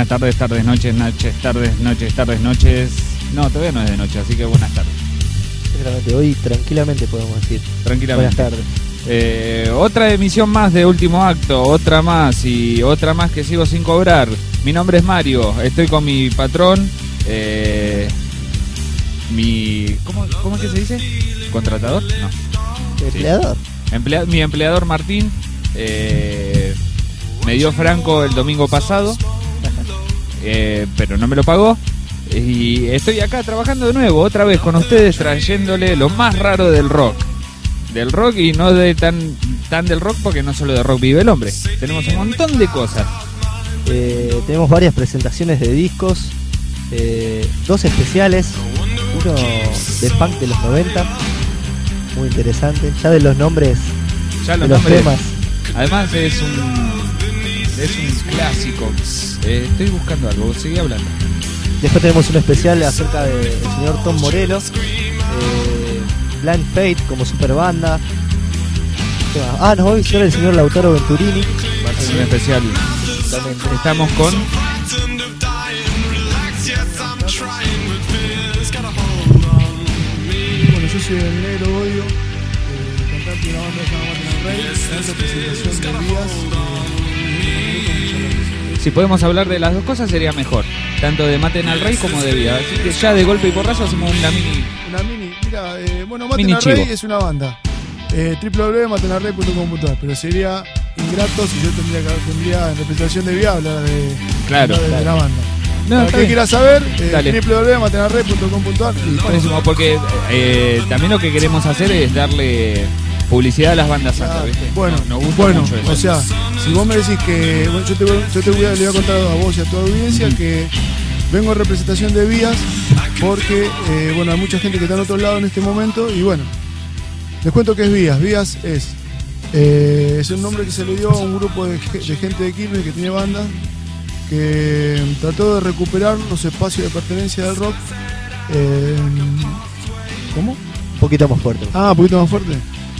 buenas tardes, noches. No, todavía no es de noche, así que buenas tardes. Exactamente, hoy tranquilamente podemos decir. Tranquilamente. Buenas tardes. Otra emisión más de Último Acto, otra más que sigo sin cobrar. Mi nombre es Mario, estoy con mi patrón, ¿cómo es que se dice? ¿Contratador? No. ¿Empleador? Sí. Mi empleador Martín me dio franco el domingo pasado, pero no me lo pagó. Y estoy acá trabajando de nuevo, otra vez con ustedes, trayéndole lo más raro del rock. Del rock, y no de tan del rock, porque no solo de rock vive el hombre. Tenemos un montón de cosas. Tenemos varias presentaciones de discos, dos especiales, uno de punk de los 90, muy interesante. Ya de los nombres, ya de los temas. Además es un clásico. Estoy buscando algo, seguí hablando. Después tenemos un especial acerca del señor Tom Morello, Blind Faith como super banda. Nos va a visitar el señor Lautaro Venturini. Va a ser un especial. Estamos con Bueno, yo soy el Negro Odio, cantante de una banda llamada Maten al Rey, esta presentación de Vías. Si podemos hablar de las dos cosas sería mejor, tanto de Maten al Rey como de Vías. Así que ya de golpe y porrazo hacemos una mini. Mira, Maten al Rey es una banda. www.matenalrey.com.ar, pero sería ingrato si yo tendría en representación de Vías hablar de la banda. No, para que quieras saber, www.matenalrey.com.ar. Buenísimo, porque también lo que queremos hacer es darle publicidad a las bandas santas, ¿viste? Bueno, nos gusta mucho eso. O sea, si vos me decís que le voy a contar a vos y a tu audiencia que vengo en representación de Vías porque hay mucha gente que está en otro lado en este momento y bueno, les cuento qué es Vías. Vías es un nombre que se le dio a un grupo de gente de Quilmes que tiene banda, que trató de recuperar los espacios de pertenencia del rock. ¿Cómo? Un poquito más fuerte. Un poquito más fuerte.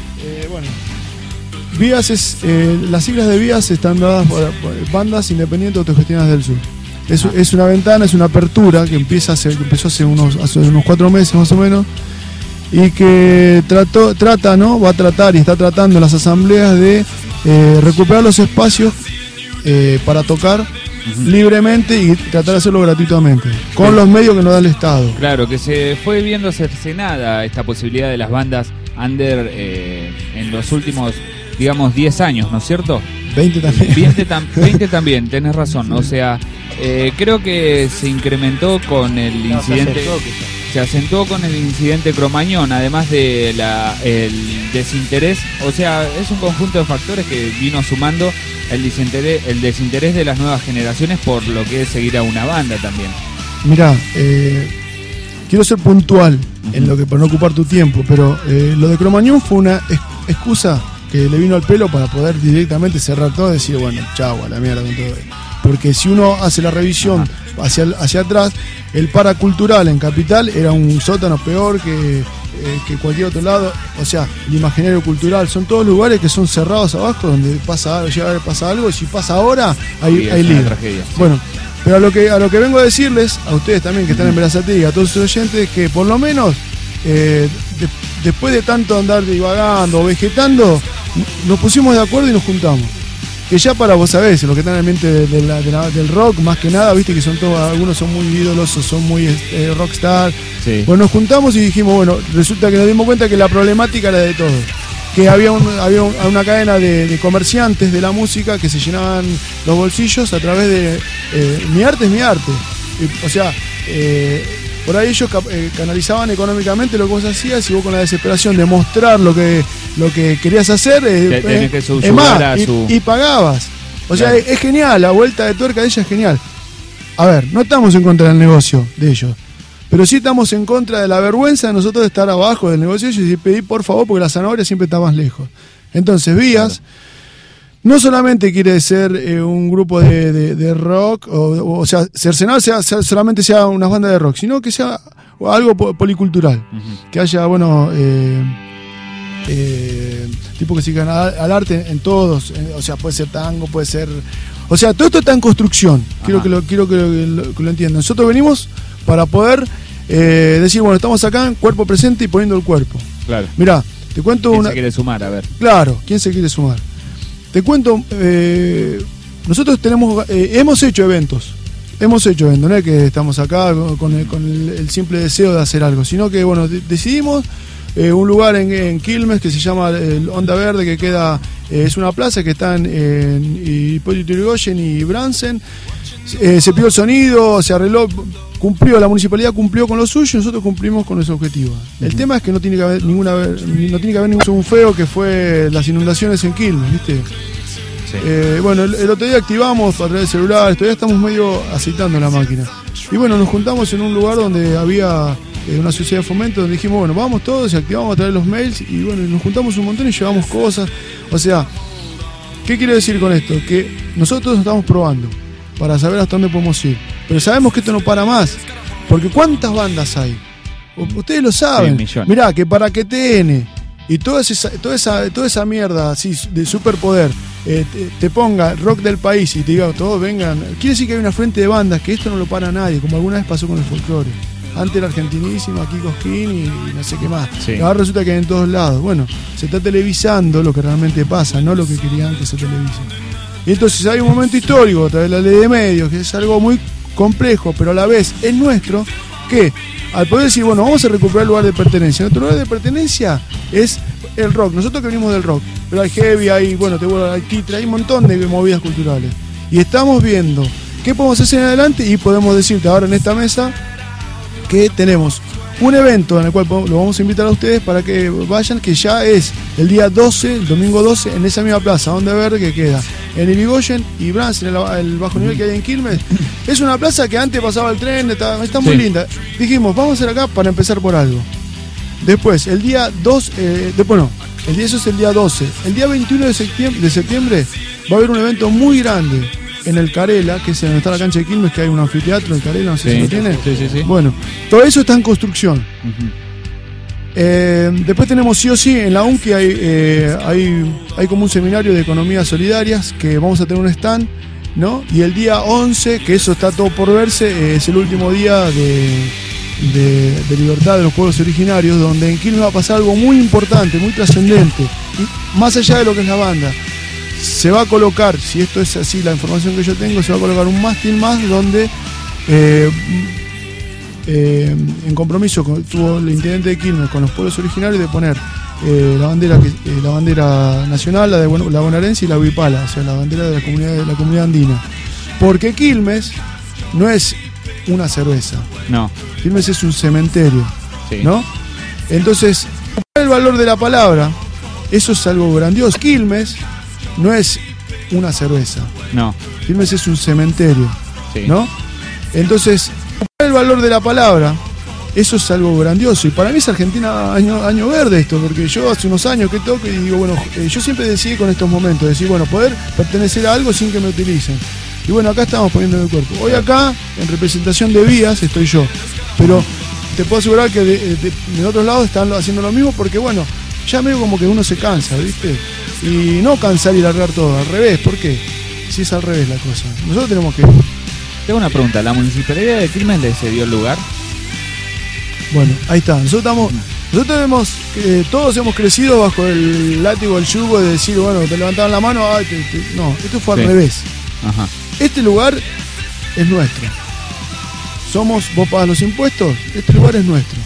Vías las siglas de Vías están dadas por bandas independientes autogestionadas del sur. Es una ventana, es una apertura que empezó hace unos 4 meses más o menos, y que va a tratar y está tratando en las asambleas de recuperar los espacios para tocar libremente y tratar de hacerlo gratuitamente, con los medios que nos da el Estado. Claro, que se fue viendo cercenada esta posibilidad de las bandas under en los últimos, digamos, 10 años, ¿no es cierto? 20 también. 20 también, tenés razón. O sea, creo que se incrementó con el incidente. Se acentuó con el incidente Cromañón, además de el desinterés. O sea, es un conjunto de factores que vino sumando el desinterés de las nuevas generaciones por lo que es seguir a una banda también. Mirá, quiero ser puntual en lo que, para no ocupar tu tiempo, pero lo de Cromañón fue una excusa que le vino al pelo para poder directamente cerrar todo y decir, bueno, chau, a la mierda con todo. Porque si uno hace la revisión hacia atrás, el paracultural en Capital era un sótano peor que cualquier otro lado. O sea, el imaginario cultural son todos lugares que son cerrados abajo, donde pasa algo, y si pasa ahora, hay lío. Tragedia. Bueno, pero a lo que vengo a decirles, a ustedes también que están en Verazatí, a todos sus oyentes, que por lo menos después de tanto andar divagando o vegetando, nos pusimos de acuerdo y nos juntamos. Que ya para vos sabés, los que están en el ambiente del rock, más que nada, viste que son todos, algunos son muy ídolos, son muy rockstar. Sí. Bueno, nos juntamos y dijimos, bueno, resulta que nos dimos cuenta que la problemática era de todos. Que había una cadena de comerciantes de la música que se llenaban los bolsillos a través de mi arte es mi arte. O sea, por ahí ellos canalizaban económicamente lo que vos hacías, y vos con la desesperación de mostrar lo que querías hacer, tenés que y pagabas. O sea, es genial, la vuelta de tuerca de ella es genial. A ver, no estamos en contra del negocio de ellos, pero sí estamos en contra de la vergüenza de nosotros de estar abajo del negocio de ellos y pedir por favor, porque la zanahoria siempre está más lejos. Entonces, Vías no solamente quiere ser un grupo de rock, o sea, cercenado solamente sea una banda de rock, sino que sea algo policultural. Que haya, tipos que se dedican al arte en todos, o sea, puede ser tango, puede ser... O sea, todo esto está en construcción, quiero que lo entiendan. Nosotros venimos para poder decir, bueno, estamos acá en cuerpo presente y poniendo el cuerpo. Claro. Mirá, te cuento ¿Quién se quiere sumar? A ver. Claro, ¿quién se quiere sumar? Te cuento, nosotros hemos hecho eventos, no es que estamos acá con el simple deseo de hacer algo, sino que, bueno, decidimos un lugar en Quilmes que se llama el Onda Verde, que queda, es una plaza que está en Hipólito Yrigoyen y Bransen. Se pidió el sonido, se arregló, la municipalidad cumplió con lo suyo y nosotros cumplimos con ese objetivo. El tema es que no tiene que haber ningún feo, que fue las inundaciones en Quilmes, ¿viste? Sí. Bueno, el otro día activamos a través del celular, todavía estamos medio aceitando la máquina. Y bueno, nos juntamos en un lugar donde había una sociedad de fomento, donde dijimos, bueno, vamos todos y activamos a través de los mails, y bueno, nos juntamos un montón y llevamos cosas. O sea, ¿qué quiero decir con esto? Que nosotros estamos probando para saber hasta dónde podemos ir, pero sabemos que esto no para más, porque ¿cuántas bandas hay? Ustedes lo saben. Sí, mirá, que para que TN y toda esa mierda así de superpoder te ponga rock del país y te diga todos vengan, quiere decir que hay una frente de bandas que esto no lo para nadie, como alguna vez pasó con el folclore. Antes era argentinísimo, aquí Cosquín y no sé qué más. Sí. Ahora resulta que hay en todos lados. Bueno, se está televisando lo que realmente pasa, no lo que querían que se televise. Y entonces hay un momento histórico a través de la ley de medios, que es algo muy complejo, pero a la vez es nuestro, que al poder decir, bueno, vamos a recuperar el lugar de pertenencia. Nuestro lugar de pertenencia es el rock. Nosotros que venimos del rock, pero hay heavy, hay titre, hay un montón de movidas culturales. Y estamos viendo qué podemos hacer en adelante, y podemos decirte ahora en esta mesa que tenemos un evento en el cual lo vamos a invitar a ustedes para que vayan, que ya es el día 12, el domingo 12, en esa misma plaza, Onda Verde, que queda en Irigoyen y Bransen, el bajo nivel que hay en Quilmes. Es una plaza que antes pasaba el tren, está muy linda. Dijimos, vamos a hacer acá para empezar por algo. Después, el día 2, eso es el día 12. El día 21 de septiembre va a haber un evento muy grande en el Carela, que es donde está la cancha de Quilmes, que hay un anfiteatro en Carela, no sé si lo tiene. Sí. Bueno, todo eso está en construcción. Después tenemos sí o sí en la UNCI hay como un seminario de economías solidarias, que vamos a tener un stand, ¿no? Y el día 11, que eso está todo por verse, es el último día de libertad de los pueblos originarios, donde en Quilmes va a pasar algo muy importante, muy trascendente, más allá de lo que es la banda. Se va a colocar, si esto es así, la información que yo tengo, se va a colocar un mástil más donde en compromiso tuvo el intendente de Quilmes con los pueblos originarios de poner la bandera nacional, la bonaerense y la huipala, o sea, la bandera de la comunidad andina. Porque Quilmes no es una cerveza. No. Quilmes es un cementerio. Sí. ¿No? Entonces, el valor de la palabra, eso es algo grandioso. Quilmes no es una cerveza. No. Quilmes es un cementerio. Sí. ¿No? Entonces, el valor de la palabra, eso es algo grandioso. Y para mí es Argentina año verde esto, porque yo hace unos años que toco y digo, bueno, yo siempre decidí con estos momentos, decir, bueno, poder pertenecer a algo sin que me utilicen. Y bueno, acá estamos poniendo el cuerpo. Hoy acá, en representación de Vías, estoy yo. Pero te puedo asegurar que de otros lados están haciendo lo mismo, porque bueno, ya medio como que uno se cansa, ¿viste? Y no cansar y largar todo, al revés. ¿Por qué? Si es al revés la cosa. Nosotros tenemos que... Tengo una pregunta, ¿la municipalidad de Quilmes le cedió el lugar? Bueno, ahí está. Nosotros todos hemos crecido bajo el látigo, el yugo de decir, bueno, te levantaban la mano, no, esto fue al revés. Ajá. Este lugar es nuestro. Vos pagas los impuestos, este lugar es nuestro.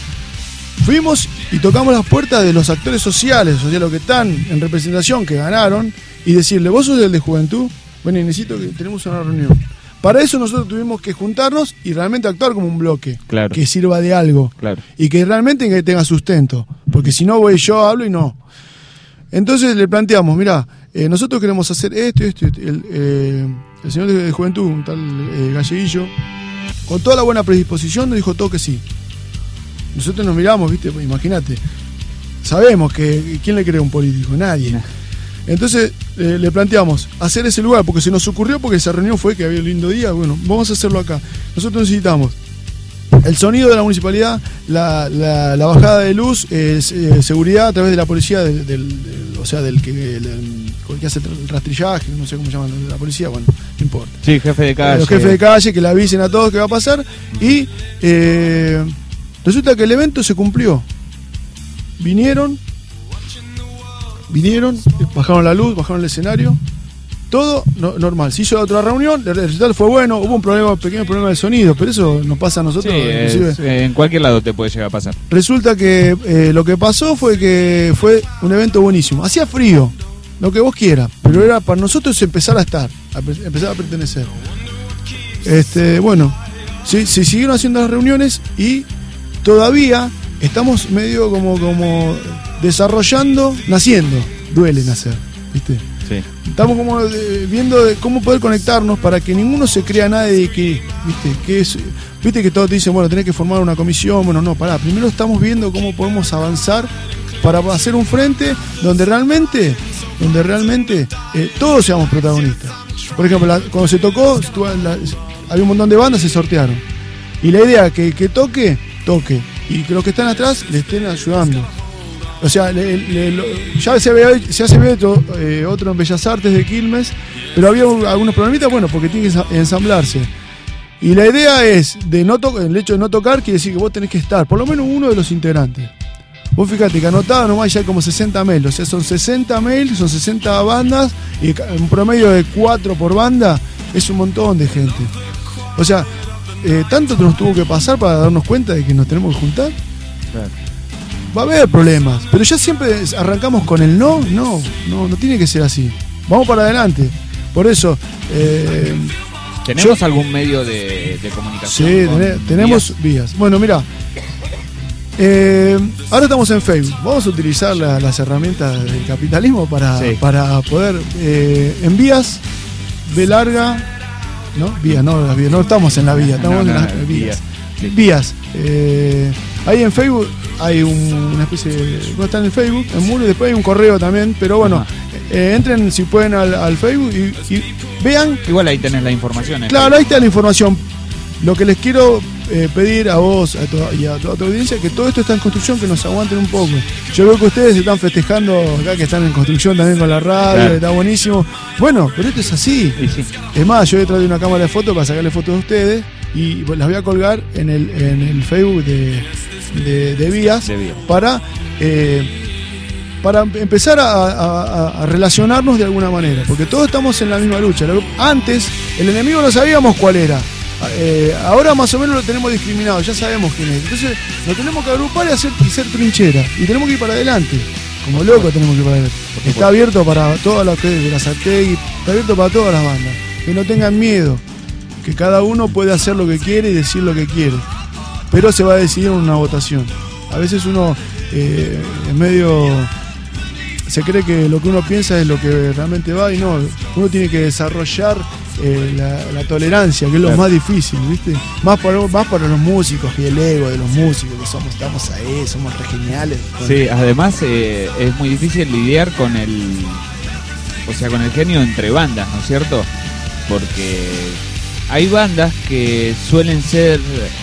Fuimos y tocamos las puertas de los actores sociales, o sea, los que están en representación, que ganaron, y decirle, vos sos el de juventud, bueno, necesito que tenemos una reunión. Para eso nosotros tuvimos que juntarnos y realmente actuar como un bloque, claro, que sirva de algo, claro, y que realmente tenga sustento, porque si no voy yo, hablo y no. Entonces le planteamos, mirá, nosotros queremos hacer esto. El señor de juventud, un tal Galleguillo, con toda la buena predisposición, nos dijo todo que sí. Nosotros nos miramos, ¿viste? Pues imagínate, sabemos que ¿quién le cree a un político? Nadie. Entonces le planteamos hacer ese lugar, porque se nos ocurrió, porque esa reunión fue que había un lindo día, bueno, vamos a hacerlo acá. Nosotros necesitamos el sonido de la municipalidad, la bajada de luz, seguridad a través de la policía, o sea, del que hace el rastrillaje, no sé cómo llaman la policía, bueno, no importa. Sí, jefe de calle. Los jefes de calle que le avisen a todos qué va a pasar. Y resulta que el evento se cumplió. Vinieron, bajaron la luz, bajaron el escenario. Todo normal. Se hizo otra reunión, el resultado fue bueno, hubo un pequeño problema de sonido, pero eso nos pasa a nosotros. Sí, en cualquier lado te puede llegar a pasar. Resulta que lo que pasó fue que fue un evento buenísimo. Hacía frío, lo que vos quieras, pero era para nosotros empezar a estar, empezar a pertenecer. Bueno, se siguieron haciendo las reuniones y todavía estamos medio como desarrollando, naciendo. Duele nacer, ¿viste? Sí. Estamos como viendo cómo poder conectarnos para que ninguno se crea nada de que, viste que todos te dicen, bueno, tenés que formar una comisión. Bueno, no, pará, primero estamos viendo cómo podemos avanzar para hacer un frente donde realmente todos seamos protagonistas. Por ejemplo, cuando se tocó, había un montón de bandas, se sortearon. Y la idea que toque, y que los que están atrás le estén ayudando. O sea, ya se había hecho otro en Bellas Artes de Quilmes, pero había algunos problemitas, bueno, porque tiene que ensamblarse. Y la idea es, el hecho de no tocar quiere decir que vos tenés que estar, por lo menos uno de los integrantes. Vos fíjate que anotado nomás ya hay como 60 mails, o sea, son 60 mails, son 60 bandas, y un promedio de 4 por banda, es un montón de gente. O sea, tanto nos tuvo que pasar para darnos cuenta de que nos tenemos que juntar. Claro. Va a haber problemas, pero ya siempre arrancamos con el no tiene que ser así. Vamos para adelante. Por eso ¿tenemos algún medio de comunicación? Sí, tenemos vías. Bueno, mira, ahora estamos en Facebook. Vamos a utilizar las herramientas del capitalismo para poder en vías de larga, ¿no? Vías, no estamos en la vía, estamos en las vías. Sí. Vías. Ahí en Facebook hay una especie de... Está en el Facebook, en muro, y después hay un correo también, pero bueno, entren si pueden al Facebook y vean. Igual ahí tenés la información. Claro, ahí está la información. Lo que les quiero pedir a vos y a toda tu audiencia, que todo esto está en construcción, que nos aguanten un poco. Yo veo que ustedes están festejando acá, que están en construcción también con la radio, claro. Está buenísimo. Bueno, pero esto es así. Sí. Es más, yo he traído una cámara de fotos para sacarle fotos a ustedes y las voy a colgar en el Facebook de Vías para empezar a relacionarnos de alguna manera, porque todos estamos en la misma lucha. Antes el enemigo no sabíamos cuál era, ahora más o menos lo tenemos discriminado, ya sabemos quién es. Entonces nos tenemos que agrupar y ser trinchera, y tenemos que ir para adelante, como locos tenemos que ir para adelante. Está abierto para todas las que de la Sartegui, está abierto para todas las bandas, que no tengan miedo, que cada uno puede hacer lo que quiere y decir lo que quiere, pero se va a decidir en una votación. A veces uno es medio... se cree que lo que uno piensa es lo que realmente va, y no, uno tiene que desarrollar la tolerancia, que es lo más difícil, ¿viste? Más para los músicos y el ego de los músicos, que estamos ahí, somos re geniales. Sí, además es muy difícil lidiar con el genio entre bandas, ¿no es cierto? Porque hay bandas que suelen ser...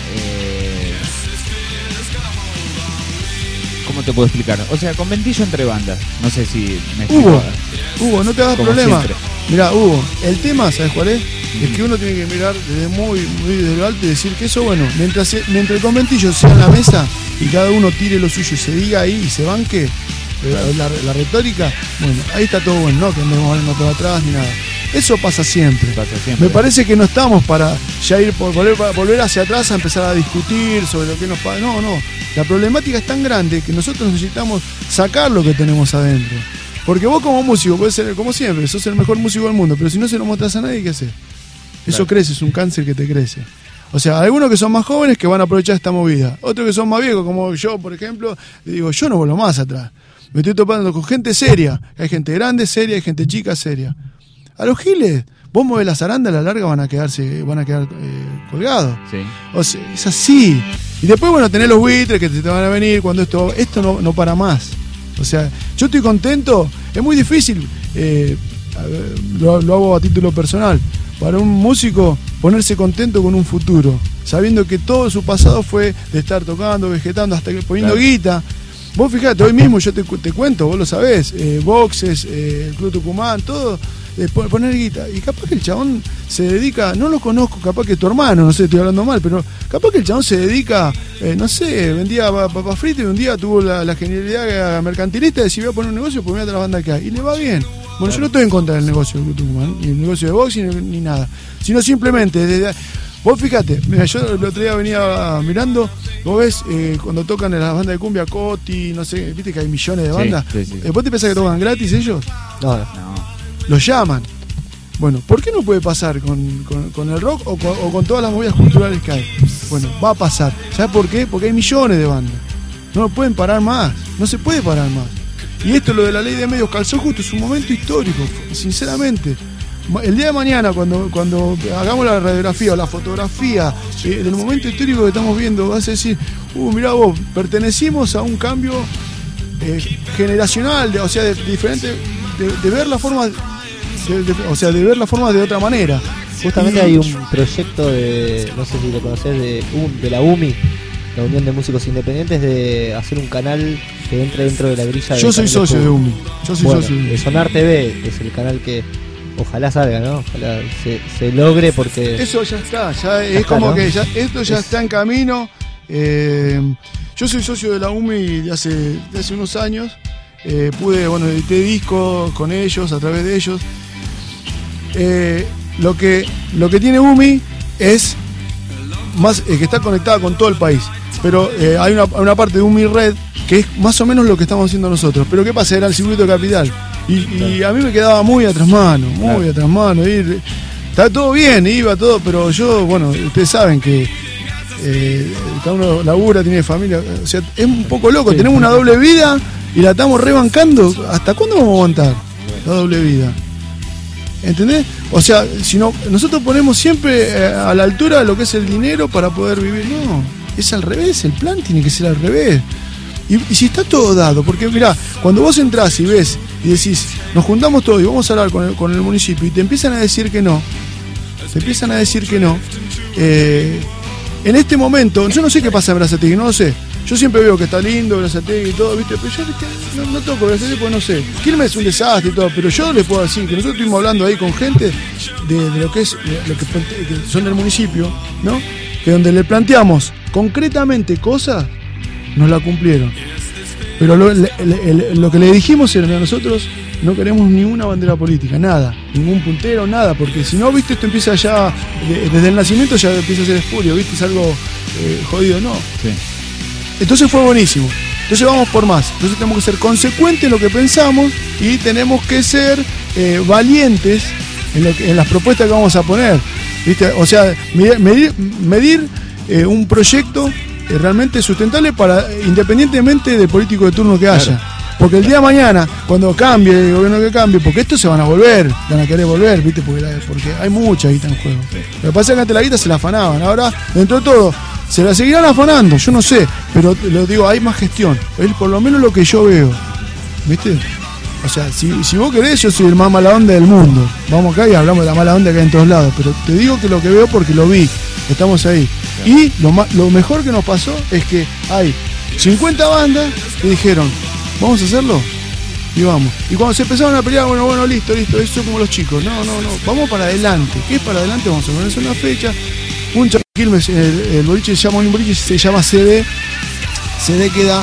¿cómo te puedo explicar? O sea, con ventillo entre bandas. No sé si me explico. Hugo, no te hagas problema. Mirá, Hugo, el tema, ¿sabes cuál es? Es que uno tiene que mirar desde muy desde lo alto y decir que eso, bueno, mientras el conventillo sea en la mesa y cada uno tire lo suyo y se diga ahí y se banque la retórica, bueno, ahí está todo bueno, no que andemos hablando para atrás ni nada. Eso pasa siempre. Me parece que no estamos para ya ir por volver hacia atrás a empezar a discutir sobre lo que nos pasa. No. La problemática es tan grande que nosotros necesitamos sacar lo que tenemos adentro. Porque vos como músico puedes ser, como siempre, sos el mejor músico del mundo, pero si no se lo mostrás a nadie, ¿qué haces? Eso crece, es un cáncer que te crece. O sea, algunos que son más jóvenes que van a aprovechar esta movida. Otros que son más viejos, como yo, por ejemplo, le digo, yo no vuelvo más atrás. Me estoy topando con gente seria. Hay gente grande, seria, hay gente chica, seria. A los giles, vos movés la zaranda, a la larga van a quedar colgados. Sí. O sea, es así. Y después, bueno, tenés los buitres que te van a venir cuando esto no para más. O sea, yo estoy contento. Es muy difícil, lo hago a título personal, para un músico ponerse contento con un futuro. sabiendo que todo su pasado fue de estar tocando, vegetando, hasta que poniendo guita. Vos fijate, hoy mismo yo te cuento, vos lo sabés, boxes, el Club Tucumán, todo, poner guita. Y capaz que el chabón se dedica, no lo conozco, capaz que tu hermano, no sé, estoy hablando mal, pero capaz que el chabón se dedica, no sé, vendía papas fritas y un día tuvo la genialidad mercantilista de decir voy a poner un negocio, pues mira la banda que hay. Y le va bien. Bueno, yo no estoy en contra del negocio del Club Tucumán, ni el negocio de boxing, ni nada. Sino simplemente, vos fíjate, mira, yo el otro día venía mirando, vos ves cuando tocan en las bandas de cumbia, Coti, no sé, viste que hay millones de bandas. Sí. ¿Vos te pensás que tocan gratis ellos? No. Los llaman. Bueno, ¿por qué no puede pasar con el rock o con todas las movidas culturales que hay? Bueno, va a pasar. ¿Sabes por qué? Porque hay millones de bandas. No lo pueden parar más. No se puede parar más. Y esto, lo de la ley de medios, calzó justo, es un momento histórico, sinceramente. El día de mañana, cuando hagamos la radiografía o la fotografía del momento histórico que estamos viendo, vas a decir, mirá vos, pertenecimos a un cambio generacional, de diferente, de ver las formas, de ver las formas de otra manera. Justamente hay un proyecto de, no sé si lo conocés, de la UMI, la Unión de Músicos Independientes, de hacer un canal que entre dentro de la grilla. Yo soy socio de UMI. De Sonar TV, que es el canal que ojalá salga, ¿no? Ojalá se logre, porque eso ya está, es como, ¿no? Que esto ya está en camino. Yo soy socio de la UMI de hace unos años. Edité discos con ellos, a través de ellos. Lo que tiene UMI es más que está conectada con todo el país. Pero hay una parte de UMI Red que es más o menos lo que estamos haciendo nosotros. Pero ¿qué pasa? Era el circuito Capital. Y a mí me quedaba muy atrás mano. Está todo bien, iba todo, pero yo, ustedes saben que cada uno labura, tiene familia. O sea, es un poco loco. Sí. Tenemos una doble vida y la estamos rebancando. ¿Hasta cuándo vamos a aguantar la doble vida? ¿Entendés? O sea, si no, nosotros ponemos siempre a la altura de lo que es el dinero para poder vivir. No, es al revés, el plan tiene que ser al revés. Y si está todo dado, porque mirá, cuando vos entrás y ves y decís, nos juntamos todos y vamos a hablar con el municipio y te empiezan a decir que no, en este momento, yo no sé qué pasa en Berazategui, no lo sé. Yo siempre veo que está lindo Berazategui y todo, ¿viste? Pero yo no toco Berazategui porque no sé. Quilmes es un desastre y todo, pero yo les puedo decir que nosotros estuvimos hablando ahí con gente de lo que es, que son del municipio, ¿no? Que donde le planteamos concretamente cosas, nos la cumplieron. Pero lo que le dijimos era que nosotros no queremos ninguna bandera política, nada, ningún puntero, nada, porque si no, viste, esto empieza ya, desde el nacimiento ya empieza a ser espurio, viste, es algo jodido, ¿no? Sí. Entonces fue buenísimo. Entonces vamos por más. Entonces tenemos que ser consecuentes en lo que pensamos y tenemos que ser valientes en las propuestas que vamos a poner, ¿viste? O sea, medir un proyecto realmente sustentable independientemente del político de turno que haya. Claro. Porque el día de mañana, cuando cambie el gobierno que cambie, porque estos se van a querer volver, ¿viste? Porque hay mucha guita en juego. Lo que pasa es que antes la guita se la afanaban, ahora, dentro de todo, se la seguirán afanando, yo no sé, pero lo digo, hay más gestión. Es por lo menos lo que yo veo, ¿viste? O sea, si vos querés, yo soy el más mala onda del mundo. Vamos acá y hablamos de la mala onda que hay en todos lados, pero te digo que lo que veo porque lo vi, estamos ahí. Y lo mejor que nos pasó es que hay 50 bandas que dijeron, ¿vamos a hacerlo? Y vamos. Y cuando se empezaron a pelear, bueno, listo, eso como los chicos. No, vamos para adelante. ¿Qué es para adelante? Vamos a ponerse una fecha. Quilmes, el boliche se llama CD. CD queda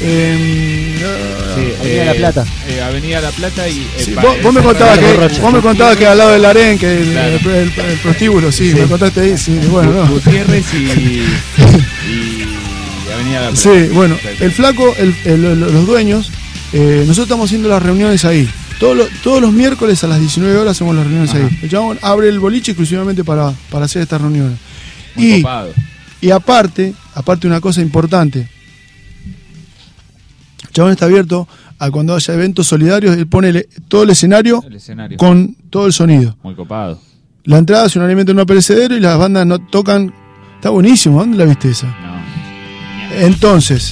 Avenida La Plata. Avenida La Plata y... Sí, vos me contabas que al lado del Aren, que el prostíbulo, sí, me contaste ahí, sí, bueno, no. Gutiérrez y Avenida La Plata. Sí, bueno, el flaco, los dueños, nosotros estamos haciendo las reuniones ahí. Todos los miércoles a las 19 horas hacemos las reuniones ahí. El chabón abre el boliche exclusivamente para hacer estas reuniones. Y aparte una cosa importante, el chabón está abierto a cuando haya eventos solidarios, él pone todo el escenario con todo el sonido. Muy copado. La entrada es un alimento no perecedero y las bandas no tocan. Está buenísimo, ¿dónde la viste esa? No. Entonces,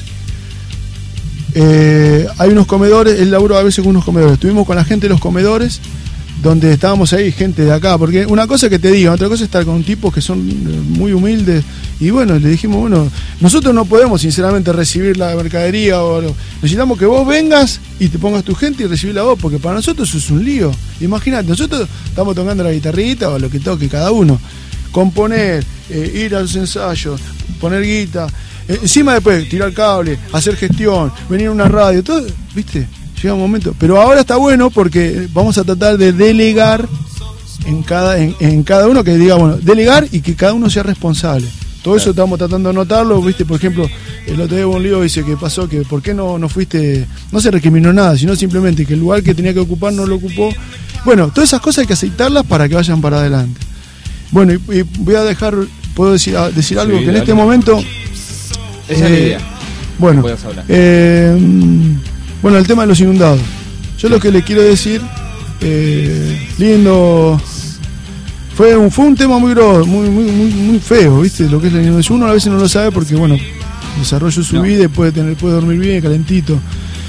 hay unos comedores, él labura a veces con unos comedores. Estuvimos con la gente de los comedores donde estábamos ahí, gente de acá, porque una cosa que te digo, otra cosa es estar con tipos que son muy humildes, y bueno, le dijimos, bueno, nosotros no podemos sinceramente recibir la mercadería, necesitamos que vos vengas y te pongas tu gente y recibirla vos, porque para nosotros eso es un lío. Imagínate, nosotros estamos tocando la guitarrita o lo que toque cada uno, componer, ir a los ensayos, poner guita, encima después tirar cable, hacer gestión, venir a una radio, todo, ¿viste? Llega un momento, pero ahora está bueno porque vamos a tratar de delegar en cada uno, que diga, bueno, delegar y que cada uno sea responsable. Todo eso estamos tratando de notarlo, ¿viste? Por ejemplo, el otro día un lío dice que pasó, que por qué no fuiste, no se recriminó nada, sino simplemente que el lugar que tenía que ocupar no lo ocupó. Bueno, todas esas cosas hay que aceptarlas para que vayan para adelante. Bueno, y voy a dejar, puedo decir algo, que en este momento... Esa es la idea. Bueno, bueno, el tema de los inundados. Yo lo que le quiero decir, lindo, fue un tema muy grosso, muy feo, ¿viste? Lo que es la inundación. Uno a veces no lo sabe porque, bueno, desarrolló su vida y puede dormir bien, calentito.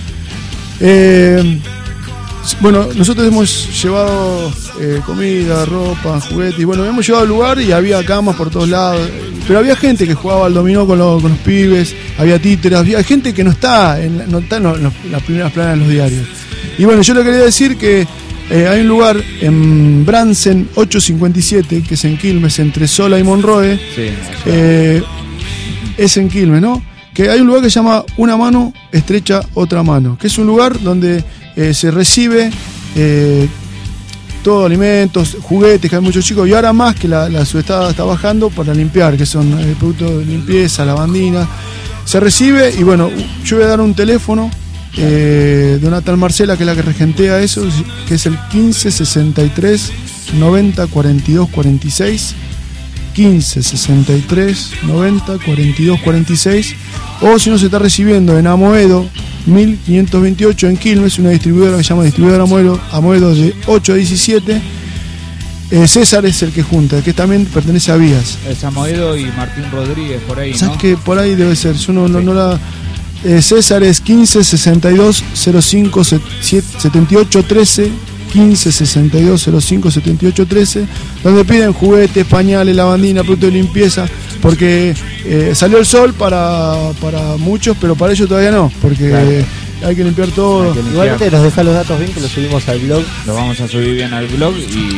Bueno, nosotros hemos llevado comida, ropa, juguetes, y bueno, hemos llevado al lugar y había camas por todos lados, pero había gente que jugaba al dominó con los pibes, había títeres, había gente que no está en las primeras planas de los diarios. Y bueno, yo le quería decir que hay un lugar en Bransen 857, que es en Quilmes, entre Sola y Monroe, es en Quilmes, ¿no? Que hay un lugar que se llama Una Mano Estrecha Otra Mano, que es un lugar donde se recibe todo, alimentos, juguetes, que hay muchos chicos, y ahora más que la subestada está bajando para limpiar, que son productos de limpieza, lavandina, se recibe. Y bueno, yo voy a dar un teléfono de una tal Marcela, que es la que regentea eso, que es el 15 63 90 42 46, 15 63 90 42 46, o si no, se está recibiendo en Amoedo 1528 en Quilmes, una distribuidora que se llama Distribuidora Amoedo de 8 a 17. César es el que junta, que también pertenece a Vías. Es Amoedo y Martín Rodríguez, por ahí, ¿no? ¿Sabes que por ahí debe ser? Yo no la... César es 15 62 05 78 13, 15 62 05 78 13, donde piden juguetes, pañales, lavandina, productos de limpieza, porque salió el sol para muchos, pero para ellos todavía no, porque claro, hay que limpiar todo. Igualmente nos deja los datos bien, que los subimos al blog. Lo vamos a subir bien al blog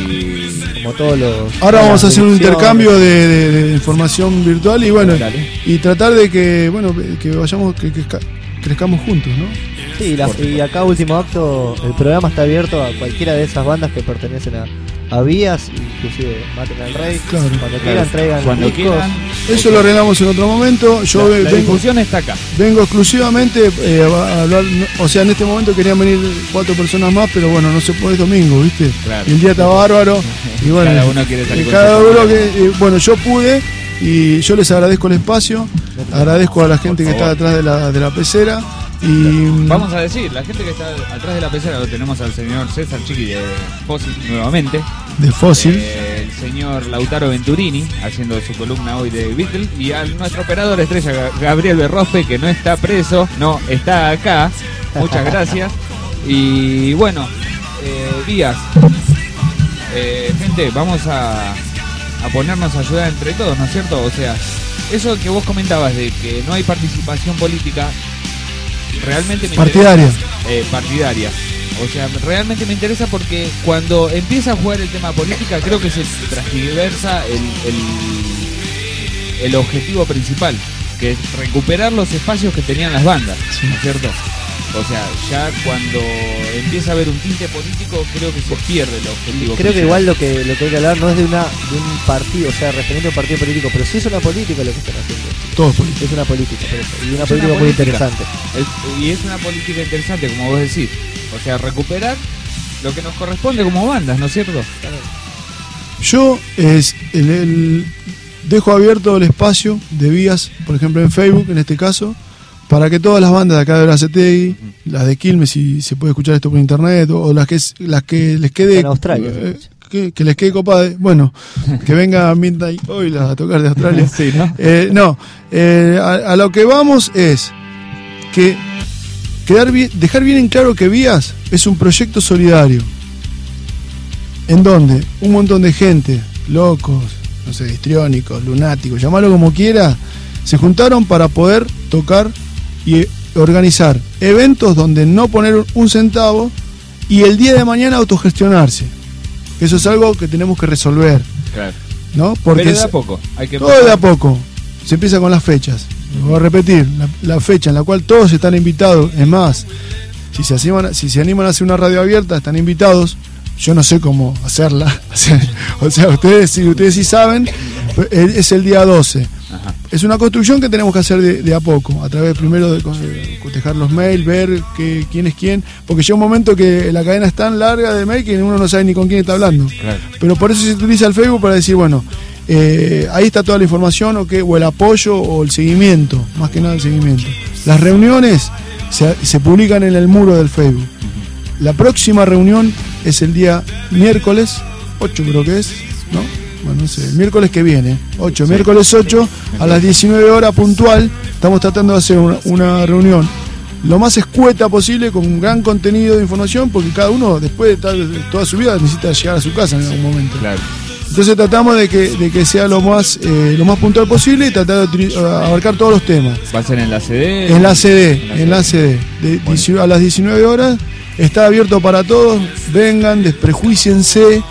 y como todos los... Ahora vamos a hacer un intercambio de información virtual y bueno, y tratar de que, bueno, que vayamos, que crezcamos juntos, ¿no? Sí, y acá último acto, el programa está abierto a cualquiera de esas bandas que pertenecen a Vías, inclusive Maten al Rey, claro, cuando quieran traigan cuando discos. quieran. Eso lo arreglamos en otro momento. Yo la difusión está acá. Vengo exclusivamente a hablar, o sea, en este momento querían venir 4 personas más, pero bueno, no se puede, es domingo, ¿viste? Claro. Y el día está bárbaro. Y bueno, cada uno quiere salir cada uno que, bueno, yo pude y yo les agradezco el espacio, agradezco a la gente que está detrás de la pecera. Y vamos a decir, la gente que está atrás de la pecera lo tenemos al señor César Chiqui de Fósil nuevamente. De Fósil. El señor Lautaro Venturini haciendo su columna hoy de Beatles. Y a nuestro operador estrella Gabriel Berrospe, que no está preso, no, está acá. Muchas gracias. Y bueno, Díaz, gente, vamos a ponernos a ayudar entre todos, ¿no es cierto? O sea, eso que vos comentabas de que no hay participación política, realmente me partidaria. Partidaria. O sea, realmente me interesa porque cuando empieza a jugar el tema política, creo que se transgiversa el objetivo principal, que es recuperar los espacios que tenían las bandas, sí, ¿no es cierto? O sea, ya cuando empieza a haber un tinte político, creo que se pierde el objetivo. Creo que igual lo que hay que hablar no es de un partido, o sea, referente a un partido político, pero sí es una política lo que están haciendo. Todo es política. Es una política, y una política muy interesante. Y es una política interesante, como vos decís. O sea, recuperar lo que nos corresponde como bandas, ¿no es cierto? Yo dejo abierto el espacio de Vías, por ejemplo en Facebook, en este caso, para que todas las bandas de acá de Berazategui, las de Quilmes, si se puede escuchar esto por internet, o las que les quede en Australia, que les quede copada, bueno, que venga Midnight Oil a tocar de Australia. Sí, ¿no? A lo que vamos es que dejar bien en claro que Vías es un proyecto solidario. en donde un montón de gente, locos, no sé, histriónicos, lunáticos, llamarlo como quiera, se juntaron para poder tocar y organizar eventos donde no poner un centavo y el día de mañana autogestionarse. Eso es algo que tenemos que resolver. Claro. ¿No? Porque pero de a poco. Hay que todo de a poco. Se empieza con las fechas. Voy a repetir, la fecha en la cual todos están invitados. Es más, si se animan a hacer una radio abierta, están invitados. Yo no sé cómo hacerla. O sea, ustedes sí saben, es el día 12. Ajá. Es una construcción que tenemos que hacer de a poco, a través primero de cotejar los mails, ver quién es quién, porque llega un momento que la cadena es tan larga de mail que uno no sabe ni con quién está hablando. Claro. Pero por eso se utiliza el Facebook para decir, bueno, ahí está toda la información o el apoyo o el seguimiento, más que nada el seguimiento. Las reuniones se publican en el muro del Facebook. La próxima reunión es el día miércoles 8 creo que es, ¿no? Bueno, no sé, el miércoles que viene, 8, sí. Miércoles 8 a las 19 horas puntual, estamos tratando de hacer una reunión lo más escueta posible, con un gran contenido de información, porque cada uno después de toda su vida necesita llegar a su casa en algún momento. Claro. Entonces tratamos de que sea lo más puntual posible y tratar de abarcar todos los temas. ¿Va a ser en la CD? En la CD. A las 19 horas está abierto para todos, vengan, desprejuíciense.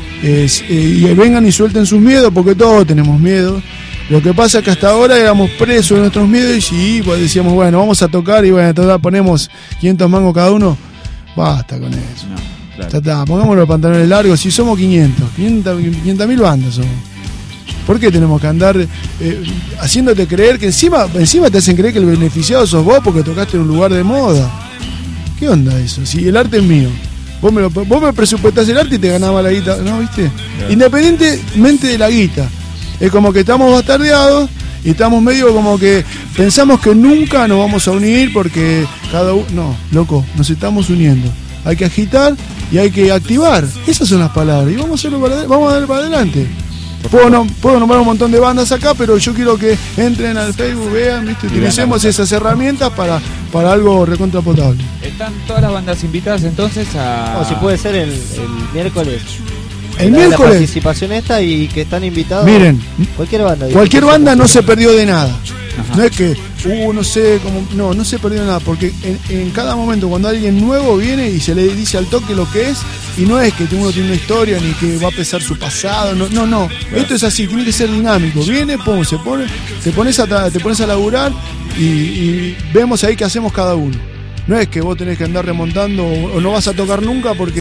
Y vengan y suelten sus miedos, porque todos tenemos miedo. Lo que pasa es que hasta ahora éramos presos de nuestros miedos y pues decíamos, bueno, vamos a tocar y bueno, total, ponemos 500 mangos cada uno. Basta con eso. No, claro. Ya está, pongámonos los pantalones largos. Si somos 500.000 bandas somos. ¿Por qué tenemos que andar haciéndote creer que encima te hacen creer que el beneficiado sos vos porque tocaste en un lugar de moda? ¿Qué onda eso? Si el arte es mío. Vos me presupuestás el arte y te ganabas la guita, ¿no? ¿Viste? Claro. Independientemente de la guita. Es como que estamos bastardeados y estamos medio como que pensamos que nunca nos vamos a unir porque cada uno... No, loco, nos estamos uniendo. Hay que agitar y hay que activar. Esas son las palabras. Y vamos a darle para adelante. Puedo nombrar un montón de bandas acá, pero yo quiero que entren al Facebook, vean, ¿viste? Utilicemos esas herramientas para algo recontra potable. ¿Están todas las bandas invitadas entonces a...? O si puede ser el miércoles. El miércoles. La participación esta y que están invitados. Miren, cualquier banda no se perdió de nada. Ajá. No es que, no sé cómo. No se perdió de nada, porque en cada momento cuando alguien nuevo viene y se le dice al toque lo que es, y no es que uno tiene una historia ni que va a pesar su pasado, no. Claro. Esto es así, tiene que ser dinámico. Viene, pum, te pones a laburar y vemos ahí qué hacemos cada uno. No es que vos tenés que andar remontando o no vas a tocar nunca porque